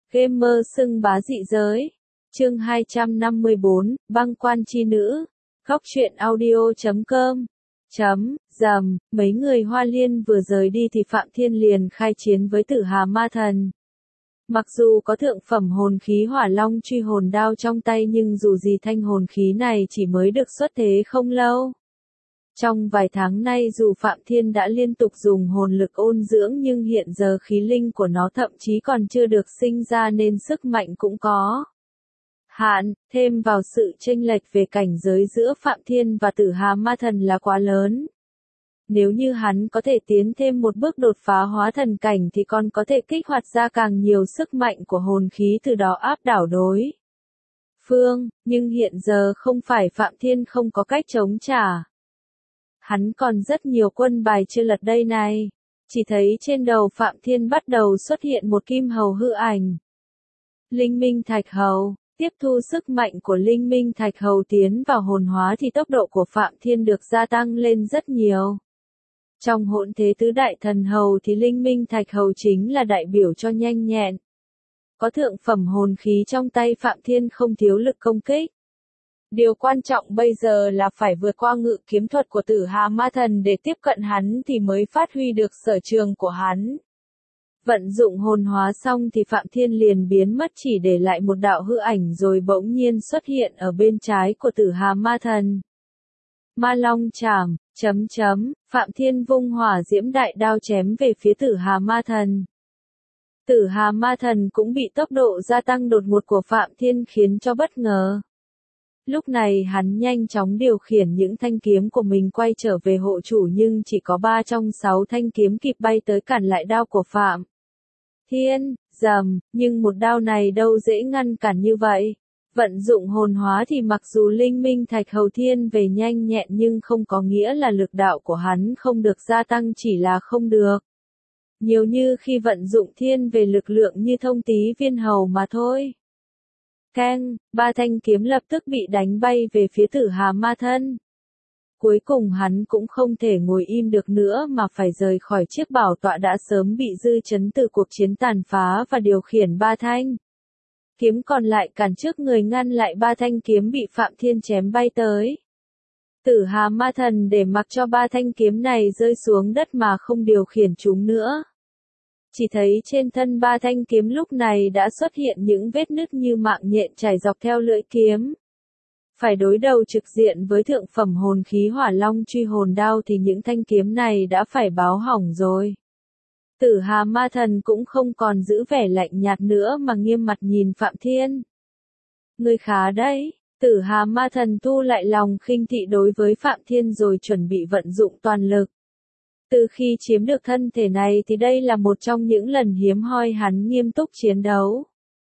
Gamer xưng bá dị giới. Chương 254, băng quan chi nữ. Góc truyện audio.com. Mấy người Hoa Liên vừa rời đi thì Phạm Thiên liền khai chiến với Tử Hà Ma Thần. Mặc dù có thượng phẩm hồn khí Hỏa Long truy hồn đao trong tay nhưng dù gì thanh hồn khí này chỉ mới được xuất thế không lâu. Trong vài tháng nay dù Phạm Thiên đã liên tục dùng hồn lực ôn dưỡng nhưng hiện giờ khí linh của nó thậm chí còn chưa được sinh ra nên sức mạnh cũng có hạn, thêm vào sự chênh lệch về cảnh giới giữa Phạm Thiên và Tử Hà Ma Thần là quá lớn. Nếu như hắn có thể tiến thêm một bước đột phá hóa thần cảnh thì còn có thể kích hoạt ra càng nhiều sức mạnh của hồn khí từ đó áp đảo đối phương, nhưng hiện giờ không phải Phạm Thiên không có cách chống trả. Hắn còn rất nhiều quân bài chưa lật đây này. Chỉ thấy trên đầu Phạm Thiên bắt đầu xuất hiện một kim hầu hư ảnh. Linh minh thạch hầu, tiếp thu sức mạnh của linh minh thạch hầu tiến vào hồn hóa thì tốc độ của Phạm Thiên được gia tăng lên rất nhiều. Trong hỗn thế tứ đại thần hầu thì linh minh thạch hầu chính là đại biểu cho nhanh nhẹn. Có thượng phẩm hồn khí trong tay Phạm Thiên không thiếu lực công kích. Điều quan trọng bây giờ là phải vượt qua ngự kiếm thuật của Tử Hà Ma Thần để tiếp cận hắn thì mới phát huy được sở trường của hắn. Vận dụng hồn hóa xong thì Phạm Thiên liền biến mất chỉ để lại một đạo hư ảnh rồi bỗng nhiên xuất hiện ở bên trái của Tử Hà Ma Thần. Ma Long Trảm, Phạm Thiên vung hỏa diễm đại đao chém về phía Tử Hà Ma Thần. Tử Hà Ma Thần cũng bị tốc độ gia tăng đột ngột của Phạm Thiên khiến cho bất ngờ. Lúc này hắn nhanh chóng điều khiển những thanh kiếm của mình quay trở về hộ chủ nhưng chỉ có 3 trong 6 thanh kiếm kịp bay tới cản lại đao của Phạm Thiên, nhưng một đao này đâu dễ ngăn cản như vậy. Vận dụng hồn hóa thì mặc dù linh minh thạch hầu thiên về nhanh nhẹn nhưng không có nghĩa là lực đạo của hắn không được gia tăng chỉ là không được. Nhiều như khi vận dụng thiên về lực lượng như thông tí viên hầu mà thôi. Keng, 3 thanh kiếm lập tức bị đánh bay về phía Tử Hà Ma Thần. Cuối cùng hắn cũng không thể ngồi im được nữa mà phải rời khỏi chiếc bảo tọa đã sớm bị dư chấn từ cuộc chiến tàn phá và điều khiển 3 thanh kiếm còn lại cản trước người ngăn lại 3 thanh kiếm bị Phạm Thiên chém bay tới. Tử Hà Ma Thần để mặc cho 3 thanh kiếm này rơi xuống đất mà không điều khiển chúng nữa. Chỉ thấy trên thân 3 thanh kiếm lúc này đã xuất hiện những vết nứt như mạng nhện trải dọc theo lưỡi kiếm. Phải đối đầu trực diện với thượng phẩm hồn khí Hỏa Long truy hồn đao thì những thanh kiếm này đã phải báo hỏng rồi. Tử Hà Ma Thần cũng không còn giữ vẻ lạnh nhạt nữa mà nghiêm mặt nhìn Phạm Thiên. Ngươi khá đấy. Tử Hà Ma Thần thu lại lòng khinh thị đối với Phạm Thiên rồi chuẩn bị vận dụng toàn lực. Từ khi chiếm được thân thể này thì đây là một trong những lần hiếm hoi hắn nghiêm túc chiến đấu.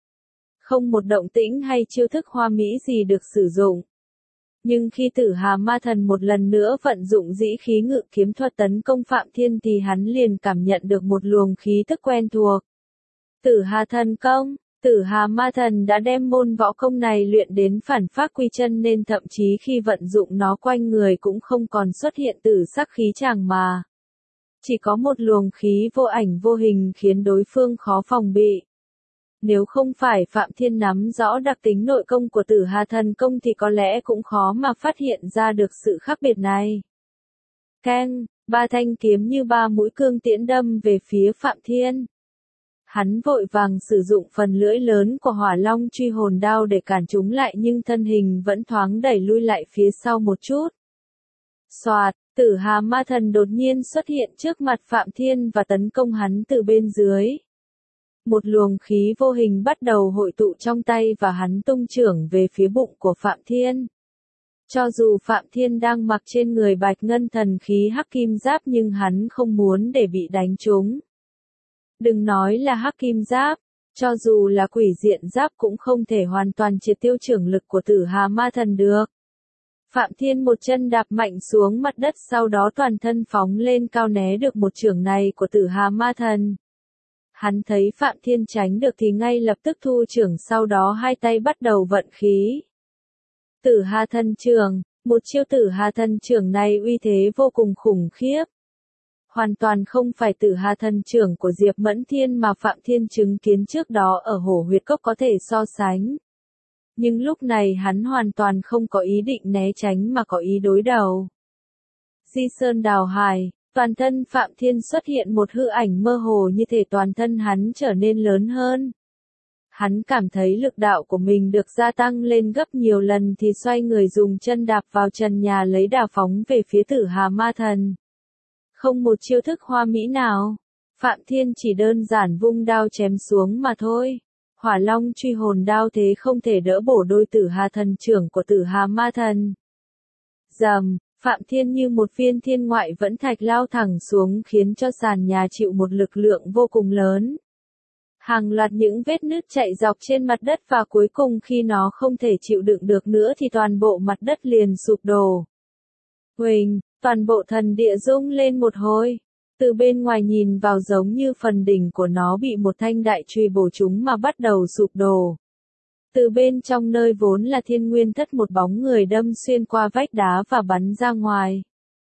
Không một động tĩnh hay chiêu thức hoa mỹ gì được sử dụng. Nhưng khi Tử Hà Ma Thần một lần nữa vận dụng dĩ khí ngự kiếm thuật tấn công Phạm Thiên thì hắn liền cảm nhận được một luồng khí thức quen thuộc. Tử Hà Thần Công. Tử Hà Ma Thần đã đem môn võ công này luyện đến phản phác quy chân nên thậm chí khi vận dụng nó quanh người cũng không còn xuất hiện tử sắc khí tràng mà. Chỉ có một luồng khí vô ảnh vô hình khiến đối phương khó phòng bị. Nếu không phải Phạm Thiên nắm rõ đặc tính nội công của Tử Hà Thần Công thì có lẽ cũng khó mà phát hiện ra được sự khác biệt này. Keng, 3 thanh kiếm như 3 mũi cương tiễn đâm về phía Phạm Thiên. Hắn vội vàng sử dụng phần lưỡi lớn của Hỏa Long truy hồn đao để cản chúng lại nhưng thân hình vẫn thoáng đẩy lui lại phía sau một chút. Soạt, Tử Hà Ma Thần đột nhiên xuất hiện trước mặt Phạm Thiên và tấn công hắn từ bên dưới. Một luồng khí vô hình bắt đầu hội tụ trong tay và hắn tung chưởng về phía bụng của Phạm Thiên. Cho dù Phạm Thiên đang mặc trên người bạch ngân thần khí hắc kim giáp nhưng hắn không muốn để bị đánh trúng. Đừng nói là hắc kim giáp, cho dù là quỷ diện giáp cũng không thể hoàn toàn triệt tiêu chưởng lực của Tử Hà Ma Thần được. Phạm Thiên một chân đạp mạnh xuống mặt đất sau đó toàn thân phóng lên cao né được một chưởng này của Tử Hà Ma Thần. Hắn thấy Phạm Thiên tránh được thì ngay lập tức thu chưởng sau đó hai tay bắt đầu vận khí. Tử Hà Thần Chưởng, một chiêu Tử Hà Thần Chưởng này uy thế vô cùng khủng khiếp. Hoàn toàn không phải Tử Hà thần trưởng của Diệp Mẫn Thiên mà Phạm Thiên chứng kiến trước đó ở Hổ Huyệt Cốc có thể so sánh. Nhưng lúc này hắn hoàn toàn không có ý định né tránh mà có ý đối đầu. Di Sơn Đào Hải, toàn thân Phạm Thiên xuất hiện một hư ảnh mơ hồ như thể toàn thân hắn trở nên lớn hơn. Hắn cảm thấy lực đạo của mình được gia tăng lên gấp nhiều lần thì xoay người dùng chân đạp vào trần nhà lấy đà phóng về phía Tử Hà Ma Thần. Không một chiêu thức hoa mỹ nào, Phạm Thiên chỉ đơn giản vung đao chém xuống mà thôi. Hỏa Long truy hồn đao thế không thể đỡ bổ đôi Tử Hà thần trưởng của Tử Hà Ma Thần. Rầm, Phạm Thiên như một viên thiên ngoại vẫn thạch lao thẳng xuống khiến cho sàn nhà chịu một lực lượng vô cùng lớn. Hàng loạt những vết nứt chạy dọc trên mặt đất và cuối cùng khi nó không thể chịu đựng được nữa thì toàn bộ mặt đất liền sụp đổ. Huỳnh, toàn bộ thần địa rung lên một hồi. Từ bên ngoài nhìn vào giống như phần đỉnh của nó bị một thanh đại chùy bổ trúng mà bắt đầu sụp đổ. Từ bên trong nơi vốn là Thiên Nguyên Thất một bóng người đâm xuyên qua vách đá và bắn ra ngoài.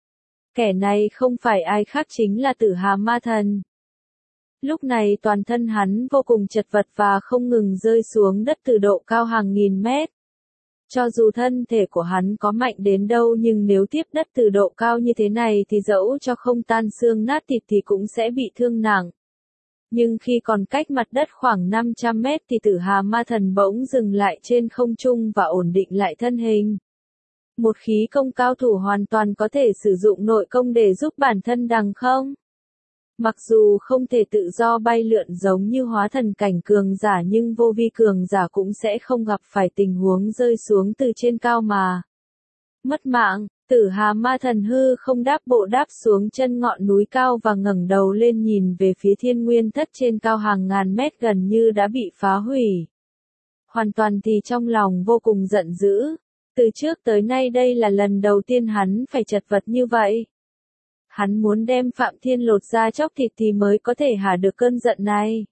Kẻ này không phải ai khác chính là Tử Hà Ma Thần. Lúc này toàn thân hắn vô cùng chật vật và không ngừng rơi xuống đất từ độ cao hàng nghìn mét. Cho dù thân thể của hắn có mạnh đến đâu nhưng nếu tiếp đất từ độ cao như thế này thì dẫu cho không tan xương nát thịt thì cũng sẽ bị thương nặng. Nhưng khi còn cách mặt đất khoảng 500 mét thì Tử Hà Ma Thần bỗng dừng lại trên không trung và ổn định lại thân hình. Một khí công cao thủ hoàn toàn có thể sử dụng nội công để giúp bản thân đằng không. Mặc dù không thể tự do bay lượn giống như hóa thần cảnh cường giả nhưng vô vi cường giả cũng sẽ không gặp phải tình huống rơi xuống từ trên cao mà mất mạng. Tử Hà Ma Thần hư không đáp bộ đáp xuống chân ngọn núi cao và ngẩng đầu lên nhìn về phía Thiên Nguyên Thất trên cao hàng ngàn mét gần như đã bị phá hủy. Hoàn toàn thì trong lòng vô cùng giận dữ. Từ trước tới nay đây là lần đầu tiên hắn phải chật vật như vậy. Hắn muốn đem Phạm Thiên lột ra chóc thịt thì mới có thể hả được cơn giận này.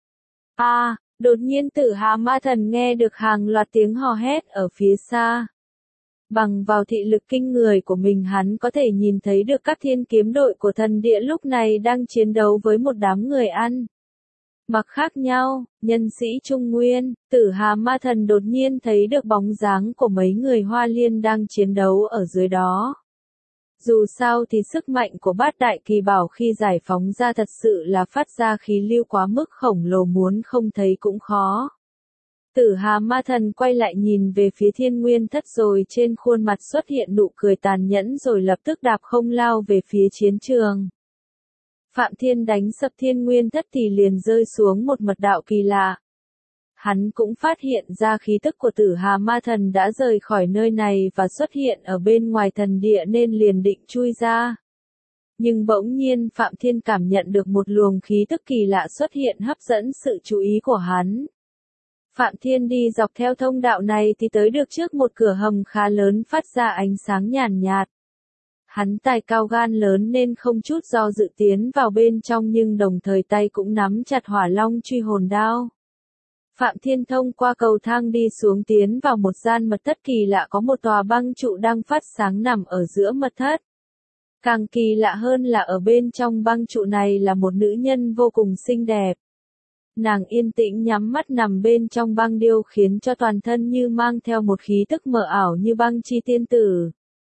Đột nhiên Tử Hà Ma Thần nghe được hàng loạt tiếng hò hét ở phía xa. Bằng vào thị lực kinh người của mình hắn có thể nhìn thấy được các thiên kiếm đội của thần địa lúc này đang chiến đấu với một đám người ăn mặc khác nhau, nhân sĩ Trung Nguyên. Tử Hà Ma Thần đột nhiên thấy được bóng dáng của mấy người Hoa Liên đang chiến đấu ở dưới đó. Dù sao thì sức mạnh của Bát Đại Kỳ Bảo khi giải phóng ra thật sự là phát ra khí lưu quá mức khổng lồ muốn không thấy cũng khó. Tử Hà Ma Thần quay lại nhìn về phía Thiên Nguyên Thất rồi trên khuôn mặt xuất hiện nụ cười tàn nhẫn rồi lập tức đạp không lao về phía chiến trường. Phạm Thiên đánh sập Thiên Nguyên Thất thì liền rơi xuống một mật đạo kỳ lạ. Hắn cũng phát hiện ra khí tức của Tử Hà Ma Thần đã rời khỏi nơi này và xuất hiện ở bên ngoài thần địa nên liền định chui ra. Nhưng bỗng nhiên Phạm Thiên cảm nhận được một luồng khí tức kỳ lạ xuất hiện hấp dẫn sự chú ý của hắn. Phạm Thiên đi dọc theo thông đạo này thì tới được trước một cửa hầm khá lớn phát ra ánh sáng nhàn nhạt. Hắn tài cao gan lớn nên không chút do dự tiến vào bên trong nhưng đồng thời tay cũng nắm chặt Hỏa Long truy hồn đao. Phạm Thiên thông qua cầu thang đi xuống tiến vào một gian mật thất kỳ lạ có một tòa băng trụ đang phát sáng nằm ở giữa mật thất. Càng kỳ lạ hơn là ở bên trong băng trụ này là một nữ nhân vô cùng xinh đẹp. Nàng yên tĩnh nhắm mắt nằm bên trong băng điêu khiến cho toàn thân như mang theo một khí tức mờ ảo như băng chi tiên tử.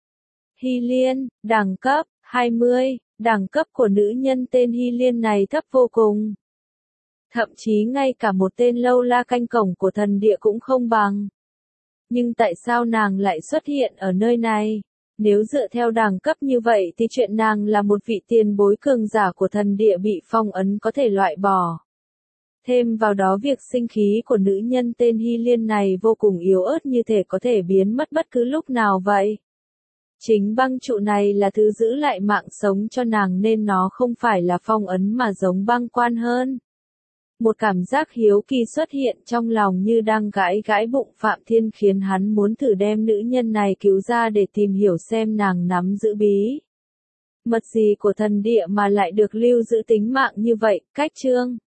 Hy Liên, đẳng cấp 20, đẳng cấp của nữ nhân tên Hy Liên này thấp vô cùng. Thậm chí ngay cả một tên lâu la canh cổng của thần địa cũng không bằng. Nhưng tại sao nàng lại xuất hiện ở nơi này? Nếu dựa theo đẳng cấp như vậy thì chuyện nàng là một vị tiền bối cường giả của thần địa bị phong ấn có thể loại bỏ. Thêm vào đó việc sinh khí của nữ nhân tên Hy Liên này vô cùng yếu ớt như thể có thể biến mất bất cứ lúc nào vậy. Chính băng trụ này là thứ giữ lại mạng sống cho nàng nên nó không phải là phong ấn mà giống băng quan hơn. Một cảm giác hiếu kỳ xuất hiện trong lòng như đang gãi gãi bụng Phạm Thiên khiến hắn muốn thử đem nữ nhân này cứu ra để tìm hiểu xem nàng nắm giữ bí mật gì của thần địa mà lại được lưu giữ tính mạng như vậy. Cách chương